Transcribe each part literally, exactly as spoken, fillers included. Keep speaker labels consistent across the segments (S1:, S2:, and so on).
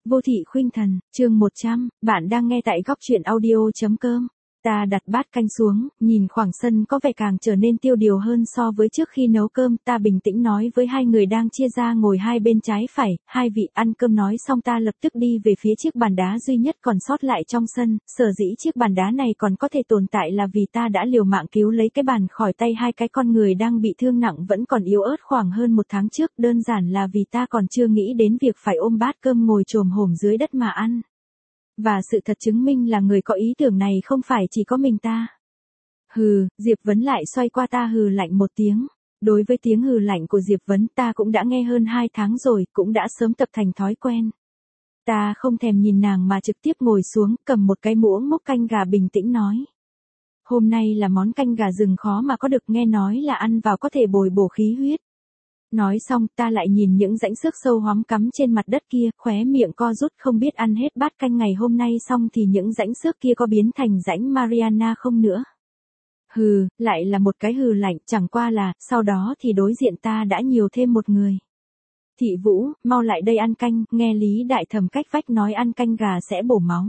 S1: Vô thị khuynh thần, chương một trăm, bạn đang nghe tại góc truyện audio.com. Ta đặt bát canh xuống, nhìn khoảng sân có vẻ càng trở nên tiêu điều hơn so với trước khi nấu cơm. Ta bình tĩnh nói với hai người đang chia ra ngồi hai bên trái phải, hai vị. Ăn cơm nói xong ta lập tức đi về phía chiếc bàn đá duy nhất còn sót lại trong sân. Sở dĩ chiếc bàn đá này còn có thể tồn tại là vì ta đã liều mạng cứu lấy cái bàn khỏi tay hai cái con người đang bị thương nặng vẫn còn yếu ớt khoảng hơn một tháng trước. Đơn giản là vì ta còn chưa nghĩ đến việc phải ôm bát cơm ngồi chồm hổm dưới đất mà ăn. Và sự thật chứng minh là người có ý tưởng này không phải chỉ có mình ta. Hừ, Diệp Vấn lại xoay qua ta hừ lạnh một tiếng. Đối với tiếng hừ lạnh của Diệp Vấn ta cũng đã nghe hơn hai tháng rồi, cũng đã sớm tập thành thói quen. Ta không thèm nhìn nàng mà trực tiếp ngồi xuống, cầm một cái muỗng múc canh gà bình tĩnh nói. Hôm nay là món canh gà rừng khó mà có được, nghe nói là ăn vào có thể bồi bổ khí huyết. Nói xong ta lại nhìn những rãnh xước sâu hoắm cắm trên mặt đất kia, khóe miệng co rút không biết ăn hết bát canh ngày hôm nay xong thì những rãnh xước kia có biến thành rãnh Mariana không nữa. Hừ, lại là một cái hừ lạnh, chẳng qua là, sau đó thì đối diện ta đã nhiều thêm một người. Thị Vũ, mau lại đây ăn canh, nghe Lý Đại Thẩm cách vách nói ăn canh gà sẽ bổ máu.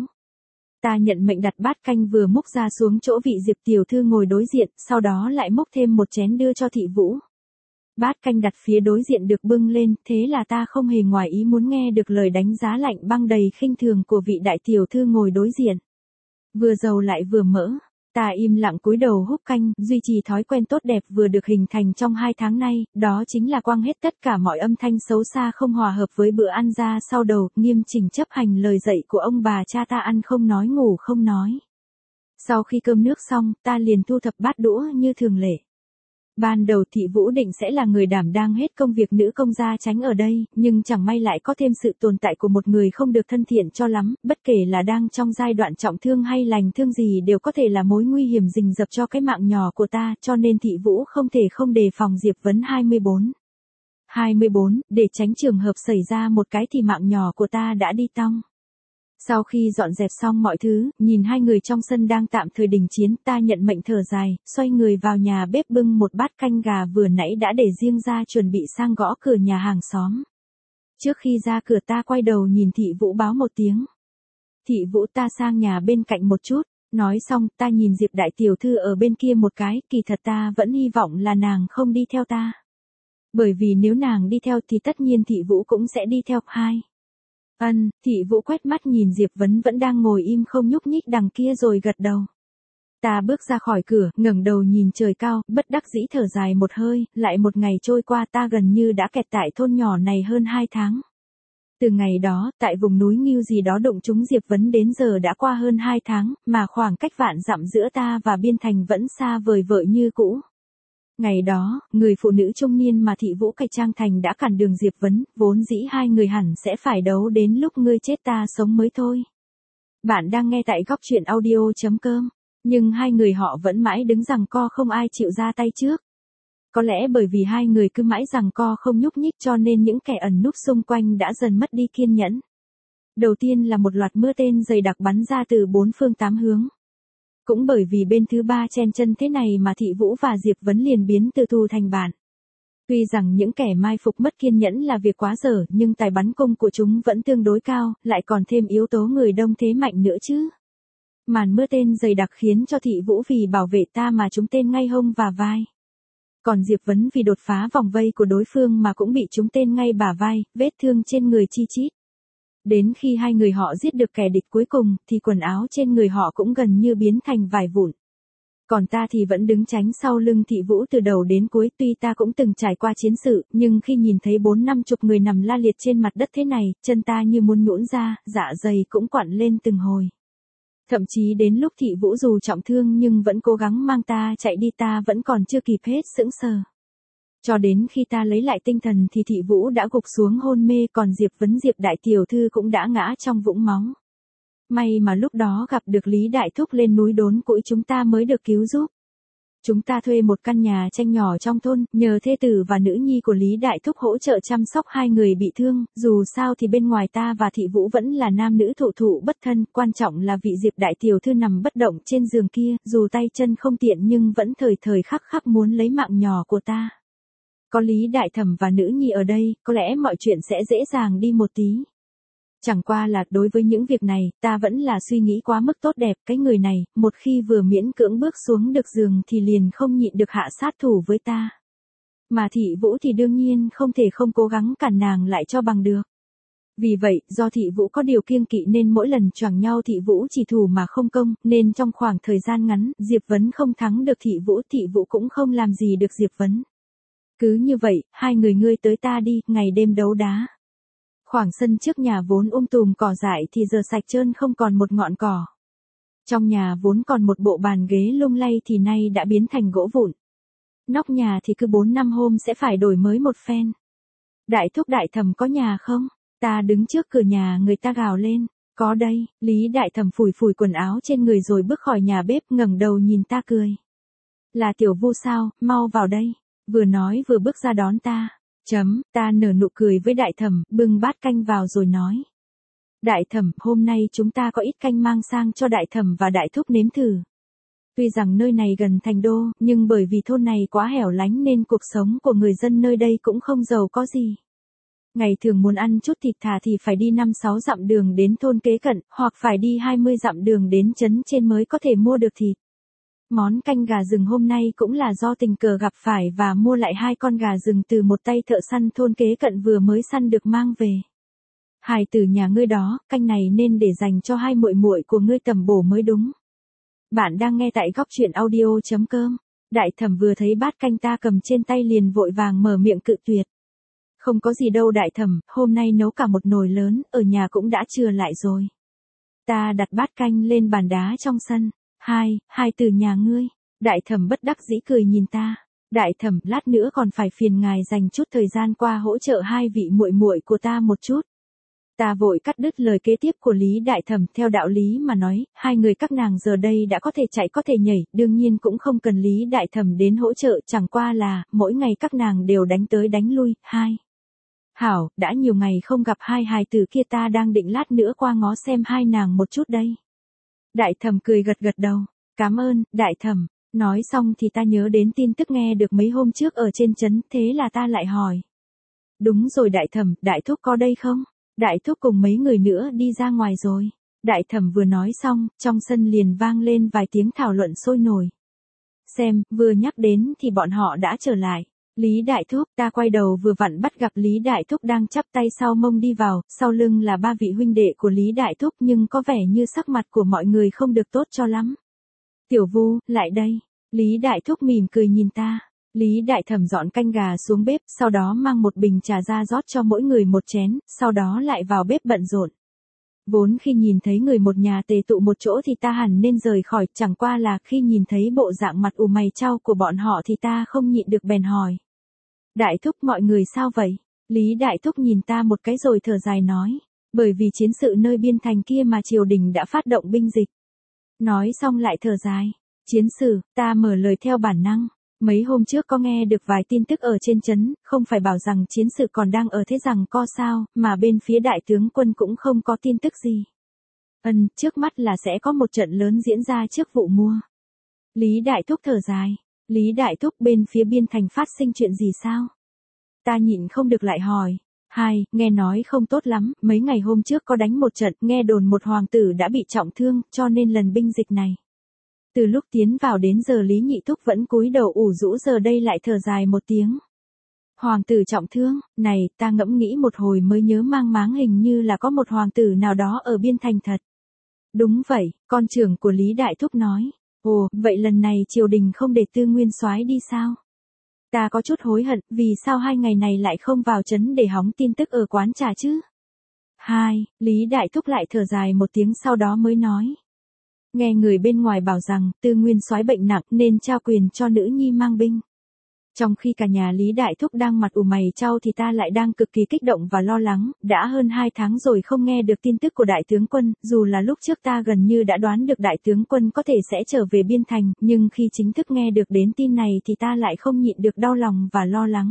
S1: Ta nhận mệnh đặt bát canh vừa múc ra xuống chỗ vị Diệp tiểu thư ngồi đối diện, sau đó lại múc thêm một chén đưa cho Thị Vũ. Bát canh đặt phía đối diện được bưng lên, thế là ta không hề ngoài ý muốn nghe được lời đánh giá lạnh băng đầy khinh thường của vị đại tiểu thư ngồi đối diện. Vừa dầu lại vừa mỡ, ta im lặng cúi đầu húp canh, duy trì thói quen tốt đẹp vừa được hình thành trong hai tháng nay, đó chính là quăng hết tất cả mọi âm thanh xấu xa không hòa hợp với bữa ăn ra sau đầu, nghiêm chỉnh chấp hành lời dạy của ông bà cha ta ăn không nói ngủ không nói. Sau khi cơm nước xong, ta liền thu thập bát đũa như thường lệ. Ban đầu Thị Vũ định sẽ là người đảm đang hết công việc nữ công gia tránh ở đây, nhưng chẳng may lại có thêm sự tồn tại của một người không được thân thiện cho lắm, bất kể là đang trong giai đoạn trọng thương hay lành thương gì đều có thể là mối nguy hiểm rình rập cho cái mạng nhỏ của ta, cho nên Thị Vũ không thể không đề phòng Diệp Vấn hai mươi bốn. hai mươi bốn, để tránh trường hợp xảy ra một cái thì mạng nhỏ của ta đã đi tong. Sau khi dọn dẹp xong mọi thứ, nhìn hai người trong sân đang tạm thời đình chiến, ta nhận mệnh thở dài, xoay người vào nhà bếp bưng một bát canh gà vừa nãy đã để riêng ra chuẩn bị sang gõ cửa nhà hàng xóm. Trước khi ra cửa ta quay đầu nhìn Thị Vũ báo một tiếng. Thị Vũ, ta sang nhà bên cạnh một chút, nói xong ta nhìn Diệp đại tiểu thư ở bên kia một cái, kỳ thật ta vẫn hy vọng là nàng không đi theo ta. Bởi vì nếu nàng đi theo thì tất nhiên Thị Vũ cũng sẽ đi theo. Hai. Ân, Thị Vũ quét mắt nhìn Diệp Vấn vẫn đang ngồi im không nhúc nhích đằng kia rồi gật đầu. Ta bước ra khỏi cửa, ngẩng đầu nhìn trời cao, bất đắc dĩ thở dài một hơi, lại một ngày trôi qua ta gần như đã kẹt tại thôn nhỏ này hơn hai tháng. Từ ngày đó, tại vùng núi Nghiêu gì đó đụng trúng Diệp Vấn đến giờ đã qua hơn hai tháng, mà khoảng cách vạn dặm giữa ta và biên thành vẫn xa vời vợi như cũ. Ngày đó, người phụ nữ trung niên mà Thị Vũ cải trang thành đã cản đường Diệp Vấn, vốn dĩ hai người hẳn sẽ phải đấu đến lúc ngươi chết ta sống mới thôi. Bạn đang nghe tại góc truyện audio.com, nhưng hai người họ vẫn mãi đứng giằng co không ai chịu ra tay trước. Có lẽ bởi vì hai người cứ mãi giằng co không nhúc nhích cho nên những kẻ ẩn núp xung quanh đã dần mất đi kiên nhẫn. Đầu tiên là một loạt mưa tên dày đặc bắn ra từ bốn phương tám hướng. Cũng bởi vì bên thứ ba chen chân thế này mà Thị Vũ và Diệp Vấn liền biến từ thù thành bạn. Tuy rằng những kẻ mai phục mất kiên nhẫn là việc quá dở nhưng tài bắn cung của chúng vẫn tương đối cao, lại còn thêm yếu tố người đông thế mạnh nữa chứ. Màn mưa tên dày đặc khiến cho Thị Vũ vì bảo vệ ta mà trúng tên ngay hông và vai. Còn Diệp Vấn vì đột phá vòng vây của đối phương mà cũng bị trúng tên ngay bả vai, vết thương trên người chi chít. Đến khi hai người họ giết được kẻ địch cuối cùng, thì quần áo trên người họ cũng gần như biến thành vải vụn. Còn ta thì vẫn đứng tránh sau lưng Thị Vũ từ đầu đến cuối, tuy ta cũng từng trải qua chiến sự, nhưng khi nhìn thấy bốn năm chục người nằm la liệt trên mặt đất thế này, chân ta như muốn nhũn ra, dạ dày cũng quặn lên từng hồi. Thậm chí đến lúc Thị Vũ dù trọng thương nhưng vẫn cố gắng mang ta chạy đi ta vẫn còn chưa kịp hết sững sờ. Cho đến khi ta lấy lại tinh thần thì Thị Vũ đã gục xuống hôn mê còn Diệp Vấn Diệp đại tiểu thư cũng đã ngã trong vũng máu. May mà lúc đó gặp được Lý Đại Thúc lên núi đốn củi chúng ta mới được cứu giúp. Chúng ta thuê một căn nhà tranh nhỏ trong thôn, nhờ thê tử và nữ nhi của Lý Đại Thúc hỗ trợ chăm sóc hai người bị thương, dù sao thì bên ngoài ta và Thị Vũ vẫn là nam nữ thụ thụ bất thân, quan trọng là vị Diệp đại tiểu thư nằm bất động trên giường kia, dù tay chân không tiện nhưng vẫn thời thời khắc khắc muốn lấy mạng nhỏ của ta. Có Lý Đại Thẩm và nữ nhi ở đây, có lẽ mọi chuyện sẽ dễ dàng đi một tí. Chẳng qua là đối với những việc này, ta vẫn là suy nghĩ quá mức tốt đẹp, cái người này, một khi vừa miễn cưỡng bước xuống được giường thì liền không nhịn được hạ sát thủ với ta. Mà Thị Vũ thì đương nhiên không thể không cố gắng cản nàng lại cho bằng được. Vì vậy, do Thị Vũ có điều kiêng kỵ nên mỗi lần choảng nhau Thị Vũ chỉ thủ mà không công, nên trong khoảng thời gian ngắn, Diệp Vấn không thắng được Thị Vũ, Thị Vũ cũng không làm gì được Diệp Vấn. Cứ như vậy, hai người ngươi tới ta đi, ngày đêm đấu đá. Khoảng sân trước nhà vốn um tùm cỏ dại thì giờ sạch trơn không còn một ngọn cỏ. Trong nhà vốn còn một bộ bàn ghế lung lay thì nay đã biến thành gỗ vụn. Nóc nhà thì cứ bốn năm hôm sẽ phải đổi mới một phen. Đại thúc Đại Thẩm có nhà không? Ta đứng trước cửa nhà người ta gào lên. Có đây, Lý Đại Thẩm phủi phủi quần áo trên người rồi bước khỏi nhà bếp ngẩng đầu nhìn ta cười. Là Tiểu Vu sao, mau vào đây. Vừa nói vừa bước ra đón ta. Chấm, ta nở nụ cười với Đại Thẩm, bưng bát canh vào rồi nói. Đại Thẩm, hôm nay chúng ta có ít canh mang sang cho Đại Thẩm và Đại Thúc nếm thử. Tuy rằng nơi này gần thành đô, nhưng bởi vì thôn này quá hẻo lánh nên cuộc sống của người dân nơi đây cũng không giàu có gì. Ngày thường muốn ăn chút thịt thà thì phải đi năm sáu dặm đường đến thôn kế cận, hoặc phải đi hai mươi dặm đường đến trấn trên mới có thể mua được thịt. Món canh gà rừng hôm nay cũng là do tình cờ gặp phải và mua lại hai con gà rừng từ một tay thợ săn thôn kế cận vừa mới săn được mang về. Hài tử nhà ngươi đó, canh này nên để dành cho hai muội muội của ngươi tầm bổ mới đúng. Bạn đang nghe tại góc truyện audio chấm com. Đại Thẩm vừa thấy bát canh ta cầm trên tay liền vội vàng mở miệng cự tuyệt. Không có gì đâu Đại Thẩm, hôm nay nấu cả một nồi lớn, ở nhà cũng đã chừa lại rồi. Ta đặt bát canh lên bàn đá trong sân. Hai, hai từ nhà ngươi. Đại Thẩm bất đắc dĩ cười nhìn ta. Đại Thẩm, lát nữa còn phải phiền ngài dành chút thời gian qua hỗ trợ hai vị muội muội của ta một chút. Ta vội cắt đứt lời kế tiếp của Lý Đại Thẩm, theo đạo lý mà nói, hai người các nàng giờ đây đã có thể chạy có thể nhảy, đương nhiên cũng không cần Lý Đại Thẩm đến hỗ trợ, chẳng qua là, mỗi ngày các nàng đều đánh tới đánh lui. Hai. Hảo, đã nhiều ngày không gặp hai hài tử kia, ta đang định lát nữa qua ngó xem hai nàng một chút đây. Đại Thẩm cười gật gật đầu. Cảm ơn, Đại Thẩm. Nói xong thì ta nhớ đến tin tức nghe được mấy hôm trước ở trên trấn, thế là ta lại hỏi. Đúng rồi Đại Thẩm, Đại Thúc có đây không? Đại Thúc cùng mấy người nữa đi ra ngoài rồi. Đại Thẩm vừa nói xong, trong sân liền vang lên vài tiếng thảo luận sôi nổi. Xem, vừa nhắc đến thì bọn họ đã trở lại. Lý Đại Thúc, ta quay đầu vừa vặn bắt gặp Lý Đại Thúc đang chắp tay sau mông đi vào, sau lưng là ba vị huynh đệ của Lý Đại Thúc nhưng có vẻ như sắc mặt của mọi người không được tốt cho lắm. Tiểu Vu, lại đây. Lý Đại Thúc mỉm cười nhìn ta. Lý Đại Thẩm dọn canh gà xuống bếp, sau đó mang một bình trà ra rót cho mỗi người một chén, sau đó lại vào bếp bận rộn. Vốn khi nhìn thấy người một nhà tề tụ một chỗ thì ta hẳn nên rời khỏi, chẳng qua là khi nhìn thấy bộ dạng mặt ủ mày chau của bọn họ thì ta không nhịn được bèn hỏi. Đại Thúc, mọi người sao vậy? Lý Đại Thúc nhìn ta một cái rồi thở dài nói. Bởi vì chiến sự nơi biên thành kia mà triều đình đã phát động binh dịch. Nói xong lại thở dài. Chiến sự, ta mở lời theo bản năng. Mấy hôm trước có nghe được vài tin tức ở trên trấn, không phải bảo rằng chiến sự còn đang ở thế rằng co sao, mà bên phía đại tướng quân cũng không có tin tức gì. Ừm, trước mắt là sẽ có một trận lớn diễn ra trước vụ mua. Lý Đại Thúc thở dài. Lý Đại Thúc, bên phía biên thành phát sinh chuyện gì sao? Ta nhịn không được lại hỏi. Hai, nghe nói không tốt lắm, mấy ngày hôm trước có đánh một trận, nghe đồn một hoàng tử đã bị trọng thương, cho nên lần binh dịch này. Từ lúc tiến vào đến giờ Lý Nhị Thúc vẫn cúi đầu ủ rũ, giờ đây lại thở dài một tiếng. Hoàng tử trọng thương, này, ta ngẫm nghĩ một hồi mới nhớ mang máng hình như là có một hoàng tử nào đó ở biên thành thật. Đúng vậy, con trưởng của Lý Đại Thúc nói. Ồ, vậy lần này triều đình không để Tư Nguyên Soái đi sao? Ta có chút hối hận, vì sao hai ngày này lại không vào trấn để hóng tin tức ở quán trà chứ? Hai, Lý Đại Thúc lại thở dài một tiếng sau đó mới nói. Nghe người bên ngoài bảo rằng, Tư Nguyên Soái bệnh nặng nên trao quyền cho nữ nhi mang binh. Trong khi cả nhà Lý Đại Thúc đang mặt ủ mày chau thì ta lại đang cực kỳ kích động và lo lắng, đã hơn hai tháng rồi không nghe được tin tức của đại tướng quân, dù là lúc trước ta gần như đã đoán được đại tướng quân có thể sẽ trở về biên thành, nhưng khi chính thức nghe được đến tin này thì ta lại không nhịn được đau lòng và lo lắng.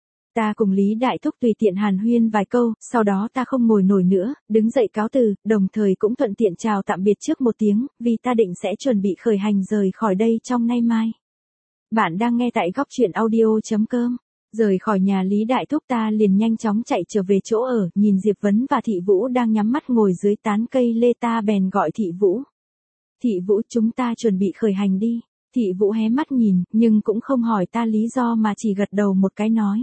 S1: Ta cùng Lý Đại Thúc tùy tiện hàn huyên vài câu, sau đó ta không ngồi nổi nữa, đứng dậy cáo từ, đồng thời cũng thuận tiện chào tạm biệt trước một tiếng, vì ta định sẽ chuẩn bị khởi hành rời khỏi đây trong nay mai. Bạn đang nghe tại góc truyện audio chấm com. Rời khỏi nhà Lý Đại Thúc ta liền nhanh chóng chạy trở về chỗ ở, nhìn Diệp Vấn và Thị Vũ đang nhắm mắt ngồi dưới tán cây lê ta bèn gọi Thị Vũ. Thị Vũ, chúng ta chuẩn bị khởi hành đi. Thị Vũ hé mắt nhìn, nhưng cũng không hỏi ta lý do mà chỉ gật đầu một cái nói.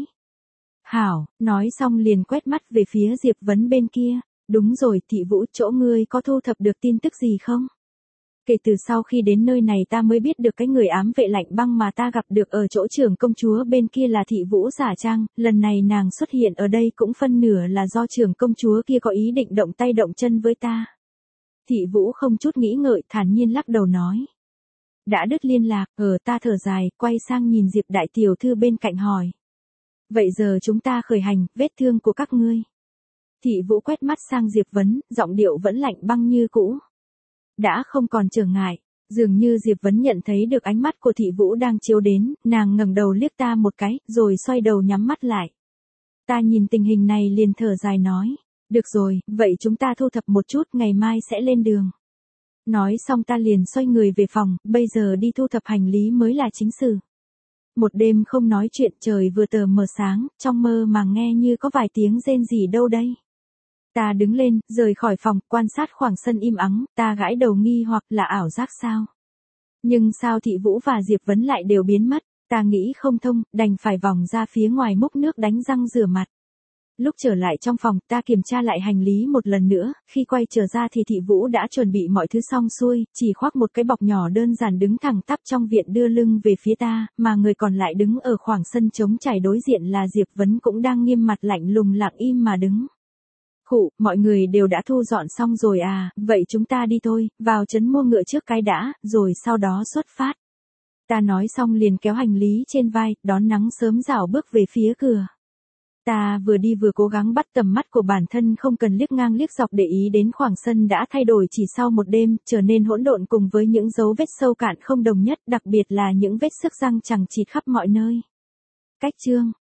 S1: Hảo, nói xong liền quét mắt về phía Diệp Vấn bên kia. Đúng rồi, Thị Vũ, chỗ ngươi có thu thập được tin tức gì không? Kể từ sau khi đến nơi này ta mới biết được cái người ám vệ lạnh băng mà ta gặp được ở chỗ trưởng công chúa bên kia là Thị Vũ giả trang, lần này nàng xuất hiện ở đây cũng phân nửa là do trưởng công chúa kia có ý định động tay động chân với ta. Thị Vũ không chút nghĩ ngợi thản nhiên lắc đầu nói. Đã đứt liên lạc, ở ta thở dài, quay sang nhìn Diệp đại tiểu thư bên cạnh hỏi. Vậy giờ chúng ta khởi hành, vết thương của các ngươi. Thị Vũ quét mắt sang Diệp Vấn, giọng điệu vẫn lạnh băng như cũ. Đã không còn trở ngại, dường như Diệp Vấn nhận thấy được ánh mắt của Thị Vũ đang chiếu đến, nàng ngẩng đầu liếc ta một cái, rồi xoay đầu nhắm mắt lại. Ta nhìn tình hình này liền thở dài nói, được rồi, vậy chúng ta thu thập một chút, ngày mai sẽ lên đường. Nói xong ta liền xoay người về phòng, bây giờ đi thu thập hành lý mới là chính sự. Một đêm không nói chuyện, trời vừa tờ mờ sáng, trong mơ mà nghe như có vài tiếng rên rỉ đâu đây. Ta đứng lên, rời khỏi phòng, quan sát khoảng sân im ắng, ta gãi đầu nghi hoặc là ảo giác sao. Nhưng sao Thị Vũ và Diệp Vấn lại đều biến mất, ta nghĩ không thông, đành phải vòng ra phía ngoài múc nước đánh răng rửa mặt. Lúc trở lại trong phòng, ta kiểm tra lại hành lý một lần nữa, khi quay trở ra thì Thị Vũ đã chuẩn bị mọi thứ xong xuôi, chỉ khoác một cái bọc nhỏ đơn giản đứng thẳng tắp trong viện đưa lưng về phía ta, mà người còn lại đứng ở khoảng sân trống trải đối diện là Diệp Vấn cũng đang nghiêm mặt lạnh lùng lặng im mà đứng. Khụ, mọi người đều đã thu dọn xong rồi à, vậy chúng ta đi thôi, vào trấn mua ngựa trước cái đã, rồi sau đó xuất phát. Ta nói xong liền kéo hành lý trên vai, đón nắng sớm rảo bước về phía cửa. Ta vừa đi vừa cố gắng bắt tầm mắt của bản thân không cần liếc ngang liếc dọc để ý đến khoảng sân đã thay đổi chỉ sau một đêm, trở nên hỗn độn cùng với những dấu vết sâu cạn không đồng nhất, đặc biệt là những vết xước răng chằng chịt khắp mọi nơi. Cách chương